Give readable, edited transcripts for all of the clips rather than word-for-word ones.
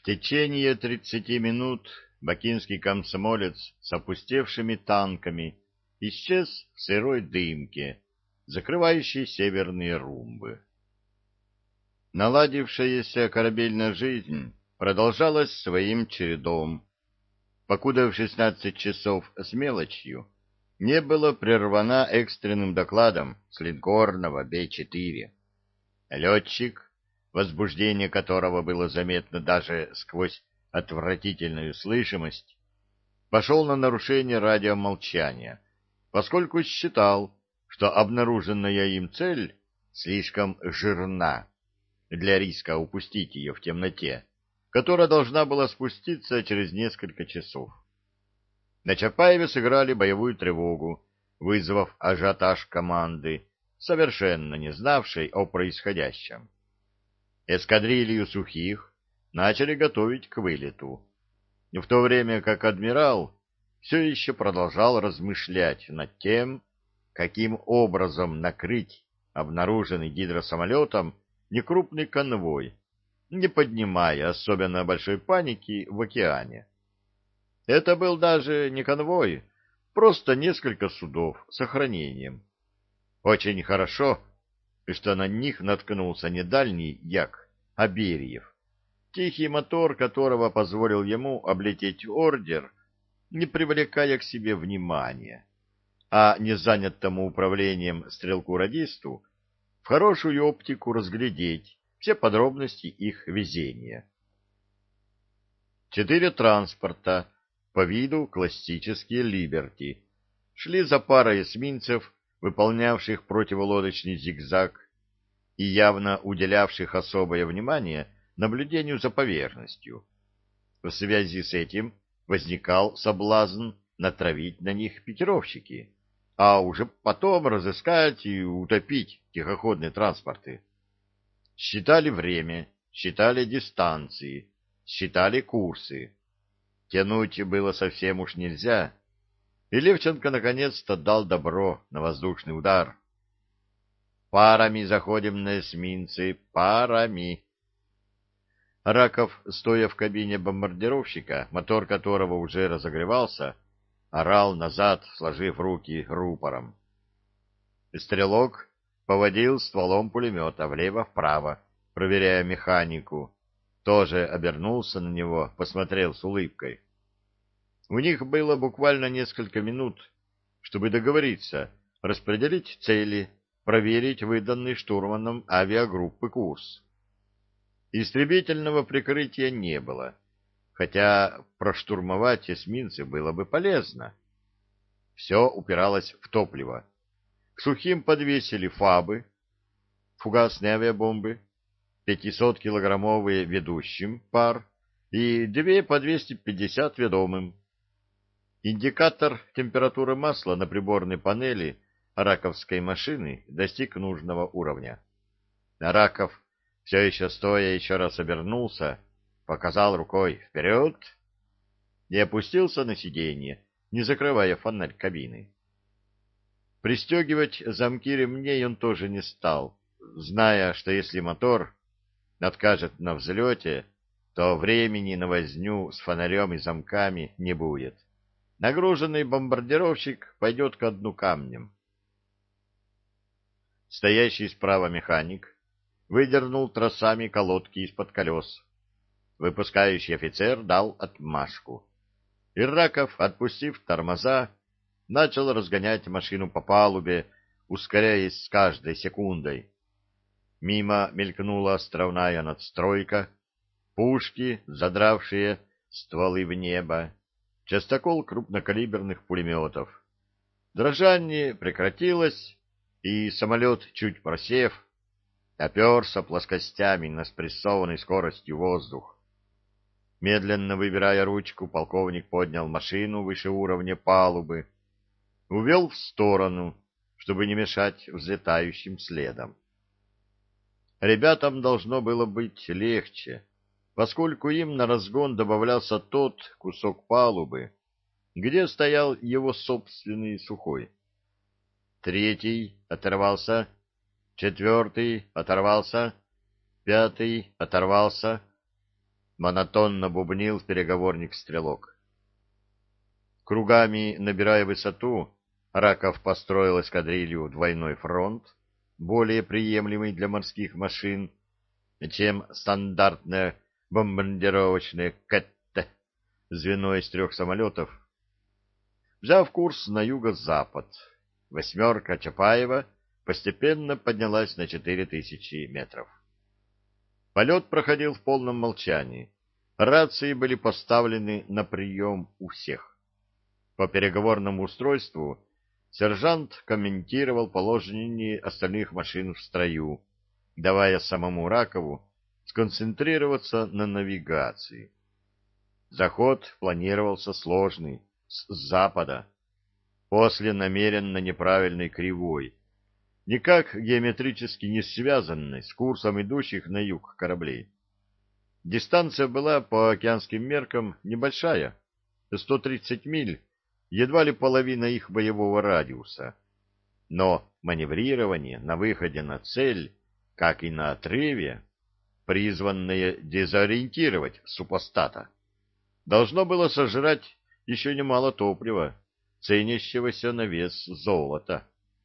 В течение 30 минут бакинский комсомолец с опустевшими танками исчез в сырой дымке, закрывающей северные румбы. Наладившаяся корабельная жизнь продолжалась своим чередом, покуда в 16 часов с мелочью не было прервана экстренным докладом с линкорного Б-4. Летчик, возбуждение которого было заметно даже сквозь отвратительную слышимость, пошел на нарушение радиомолчания, поскольку считал, что обнаруженная им цель слишком жирна для риска упустить ее в темноте, которая должна была спуститься через несколько часов. На Чапаеве сыграли боевую тревогу, вызвав ажиотаж команды, совершенно не знавшей о происходящем. Эскадрилью Сухих начали готовить к вылету, в то время как адмирал все еще продолжал размышлять над тем, каким образом накрыть обнаруженный гидросамолетом некрупный конвой, не поднимая особенно большой паники в океане. Это был даже не конвой, просто несколько судов с охранением. Очень хорошо, что на них наткнулся не дальний як, а Бериев, тихий мотор которого позволил ему облететь ордер, не привлекая к себе внимания, а незанятому управлением стрелку-радисту в хорошую оптику разглядеть все подробности их везения. 4 транспорта, по виду классические «Либерти», шли за парой эсминцев, выполнявших противолодочный зигзаг и явно уделявших особое внимание наблюдению за поверхностью. В связи с этим возникал соблазн натравить на них пикировщики, а уже потом разыскать и утопить тихоходные транспорты. Считали время, считали дистанции, считали курсы. Тянуть было совсем уж нельзя, и Левченко наконец-то дал добро на воздушный удар. «Парами заходим на эсминцы, парами!» Раков, стоя в кабине бомбардировщика, мотор которого уже разогревался, орал назад, сложив руки рупором. Стрелок поводил стволом пулемета влево-вправо, проверяя механику. Тоже обернулся на него, посмотрел с улыбкой. У них было буквально несколько минут, чтобы договориться, распределить цели, проверить выданный штурманом авиагруппы курс. Истребительного прикрытия не было, хотя проштурмовать эсминцы было бы полезно. Все упиралось в топливо. К Сухим подвесили ФАБы, фугасные авиабомбы, 500-килограммовые ведущим пар и 2 по 250 ведомым. Индикатор температуры масла на приборной панели раковской машины достиг нужного уровня. Раков, все еще стоя, еще раз обернулся, показал рукой «Вперед!» и опустился на сиденье, не закрывая фонарь кабины. Пристегивать замки ремней он тоже не стал, зная, что если мотор откажет на взлете, то времени на возню с фонарем и замками не будет. Нагруженный бомбардировщик пойдет ко дну камнем. Стоящий справа механик выдернул тросами колодки из-под колес. Выпускающий офицер дал отмашку. И Раков, отпустив тормоза, начал разгонять машину по палубе, ускоряясь с каждой секундой. Мимо мелькнула островная надстройка, пушки, задравшие стволы в небо, частокол крупнокалиберных пулеметов. Дрожание прекратилось, и самолет, чуть просев, оперся плоскостями на спрессованной скоростью воздух. Медленно выбирая ручку, полковник поднял машину выше уровня палубы, увел в сторону, чтобы не мешать взлетающим следом. Ребятам должно было быть легче, поскольку им на разгон добавлялся тот кусок палубы, где стоял его собственный сухой. 3-й оторвался, 4-й оторвался, 5-й оторвался. монотонно бубнил в переговорник стрелок. Кругами набирая высоту, Раков построил эскадрилью в двойной фронт, более приемлемый для морских машин, чем стандартное бомбардировочное КТ, звено из 3 самолетов. Взяв курс на юго-запад, «восьмерка» Чапаева постепенно поднялась на 4000 метров. Полет проходил в полном молчании. Рации были поставлены на прием у всех. По переговорному устройству сержант комментировал положение остальных машин в строю, давая самому Ракову сконцентрироваться на навигации. Заход планировался сложный, с запада, после намеренно неправильной кривой, никак геометрически не связанной с курсом идущих на юг кораблей. Дистанция была по океанским меркам небольшая, 130 миль, едва ли половина их боевого радиуса. Но маневрирование на выходе на цель, как и на отрыве, призванное дезориентировать супостата, должно было сожрать еще немало топлива, ценящегося на вес золота.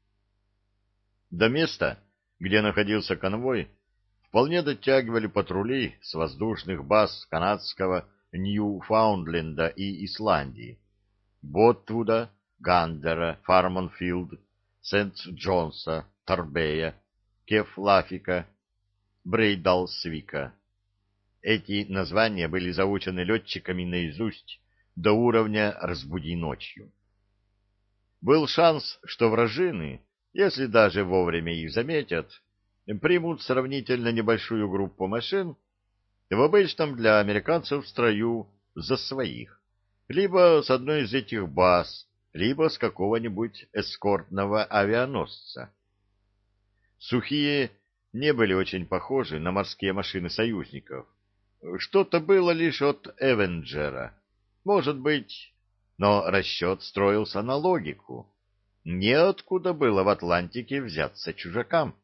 До места, где находился конвой, вполне дотягивали патрули с воздушных баз канадского Ньюфаундленда и Исландии, Ботвуда, Гандера, Фармонфилд, Сент-Джонса, Торбея, Кефлафика, Брейдалсвика. Эти названия были заучены летчиками наизусть до уровня «разбуди ночью». Был шанс, что вражины, если даже вовремя их заметят, примут сравнительно небольшую группу машин в обычном для американцев строю за своих, либо с одной из этих баз, либо с какого-нибудь эскортного авианосца. Сухие не были очень похожи на морские машины союзников. Что-то было лишь от Эвенджера, может быть, но расчет строился на логику. Неоткуда было в Атлантике взяться чужакам.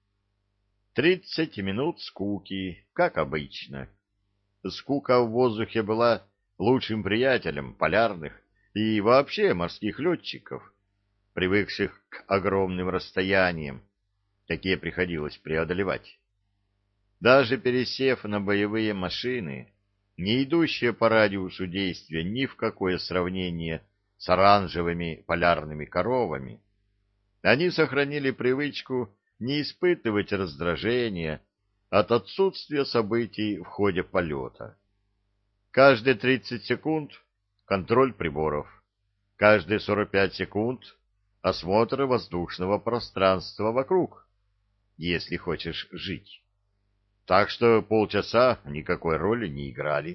30 минут скуки, как обычно. Скука в воздухе была лучшим приятелем полярных и вообще морских летчиков, привыкших к огромным расстояниям, какие приходилось преодолевать. Даже пересев на боевые машины, не идущие по радиусу действия ни в какое сравнение с оранжевыми полярными коровами, они сохранили привычку не испытывать раздражения от отсутствия событий в ходе полета. Каждые 30 секунд контроль приборов, каждые 45 секунд осмотр воздушного пространства вокруг, если хочешь жить. Так что полчаса никакой роли не играли.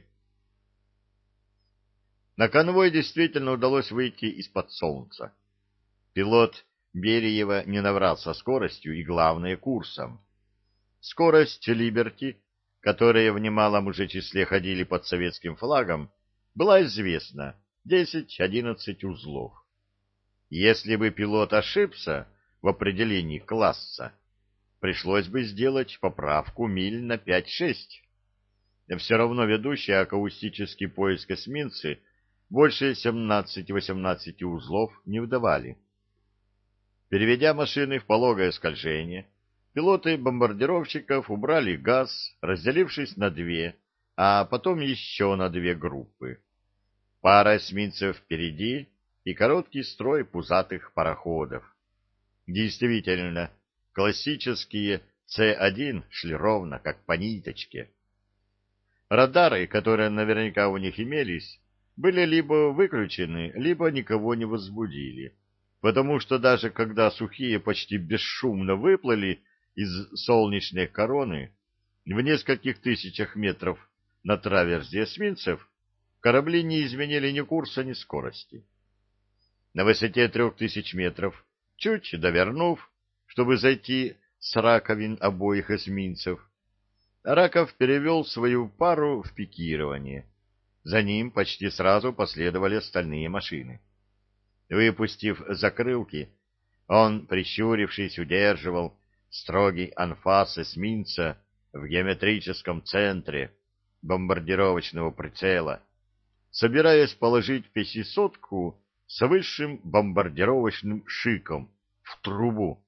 На конвой действительно удалось выйти из-под солнца. Пилот Бериева не наврал со скоростью и, главное, курсом. Скорость «Либерти», которые в немалом уже числе ходили под советским флагом, была известна — 10-11 узлов. Если бы пилот ошибся в определении класса, пришлось бы сделать поправку миль на 5-6. Все равно ведущие акустический поиск эсминцы больше 17-18 узлов не выдавали. Переведя машины в пологое скольжение, пилоты бомбардировщиков убрали газ, разделившись на 2, а потом еще на 2 группы. Пара эсминцев впереди и короткий строй пузатых пароходов. Действительно, классические С-1 шли ровно, как по ниточке. Радары, которые наверняка у них имелись, были либо выключены, либо никого не возбудили, потому что даже когда сухие почти бесшумно выплыли из солнечной короны в нескольких тысячах метров на траверзе эсминцев, корабли не изменили ни курса, ни скорости. На высоте 3000 метров, чуть довернув, чтобы зайти с раковин обоих эсминцев, Раков перевел свою пару в пикирование. За ним почти сразу последовали остальные машины. Выпустив закрылки, он, прищурившись, удерживал строгий анфас эсминца в геометрическом центре, бомбардировочного прицела, собираясь положить пятисотку с высшим бомбардировочным шиком в трубу.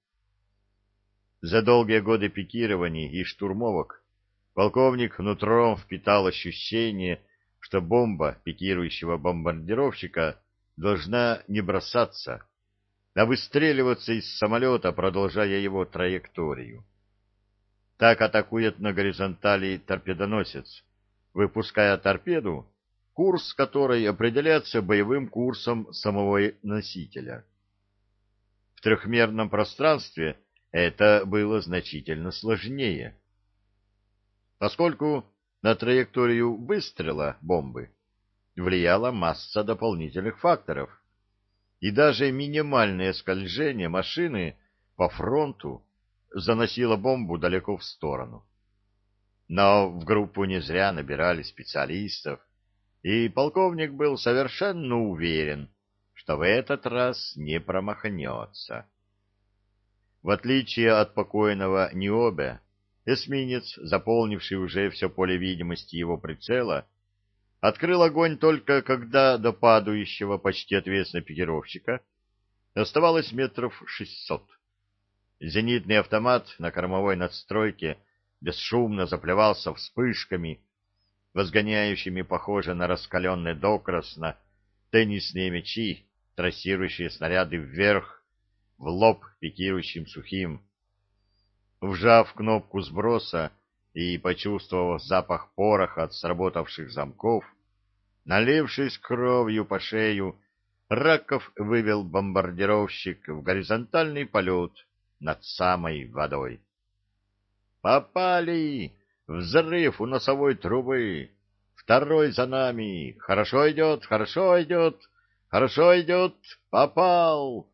За долгие годы пикирований и штурмовок полковник нутром впитал ощущение, что бомба пикирующего бомбардировщика должна не бросаться, а выстреливаться из самолета, продолжая его траекторию. Так атакует на горизонтали торпедоносец, выпуская торпеду, курс которой определяется боевым курсом самого носителя. В трехмерном пространстве это было значительно сложнее, поскольку на траекторию выстрела бомбы влияла масса дополнительных факторов, и даже минимальное скольжение машины по фронту заносило бомбу далеко в сторону. Но в группу не зря набирали специалистов, и полковник был совершенно уверен, что в этот раз не промахнется. В отличие от покойного Ниобе, эсминец, заполнивший уже все поле видимости его прицела, открыл огонь только когда до падающего почти отвесно пикировщика оставалось метров 600. Зенитный автомат на кормовой надстройке бесшумно заплевался вспышками, возгоняющими, похоже на раскаленные докрасно, теннисные мячи, трассирующие снаряды вверх, в лоб пикирующим сухим. Вжав кнопку сброса и почувствовав запах пороха от сработавших замков, налившись кровью по шею, Раков вывел бомбардировщик в горизонтальный полет над самой водой. «Попали! Взрыв у носовой трубы! Второй за нами! Хорошо идет, хорошо идет, хорошо идет! Попал!»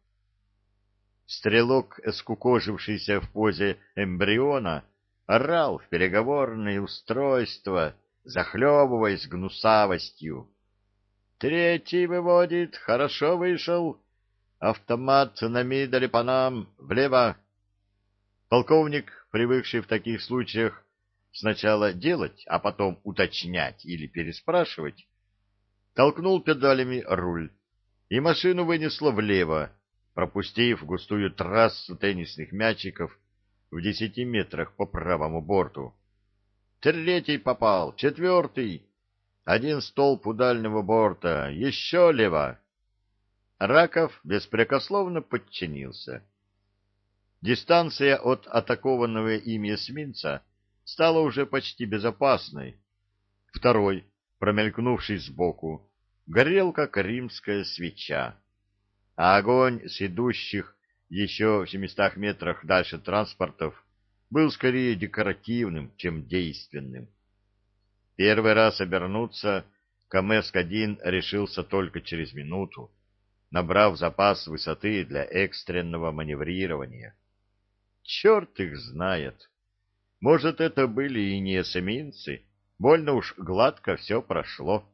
Стрелок, скукожившийся в позе эмбриона, орал в переговорное устройство, захлебываясь гнусавостью. «Третий выводит, хорошо вышел. Автомат на мидоле по нам, влево». Полковник, привыкший в таких случаях сначала делать, а потом уточнять или переспрашивать, толкнул педалями руль, и машину вынесло влево, пропустив густую трассу теннисных мячиков в 10 метрах по правому борту. Третий попал, четвертый. Один столб у дальнего борта, еще лево. Раков беспрекословно подчинился. Дистанция от атакованного ими эсминца стала уже почти безопасной. Второй, промелькнувший сбоку, горел, как римская свеча, а огонь с идущих еще в 700 метрах дальше транспортов был скорее декоративным, чем действенным. Первый раз обернуться Камэск-1 решился только через минуту, набрав запас высоты для экстренного маневрирования. Черт их знает! Может, это были и не эсминцы, больно уж гладко все прошло.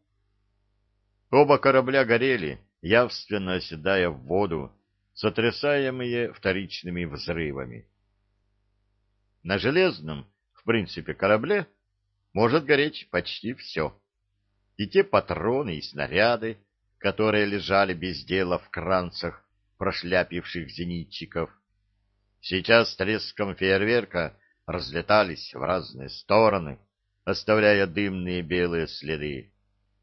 Оба корабля горели, явственно оседая в воду, сотрясаемые вторичными взрывами. На железном, в принципе, корабле может гореть почти все. И те патроны и снаряды, которые лежали без дела в кранцах прошляпивших зенитчиков, сейчас с треском фейерверка разлетались в разные стороны, оставляя дымные белые следы.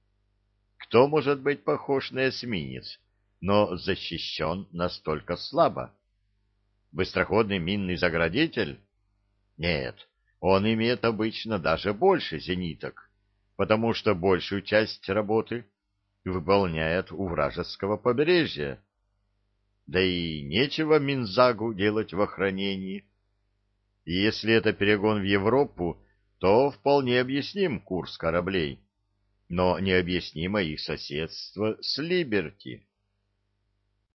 Кто может быть похож на эсминец, но защищен настолько слабо? Быстроходный минный заградитель? Нет, он имеет обычно даже больше зениток, потому что большую часть работы выполняет у вражеского побережья. Да и нечего Минзагу делать в охранении. И если это перегон в Европу, то вполне объясним курс кораблей, но необъяснимо их соседство с Либерти.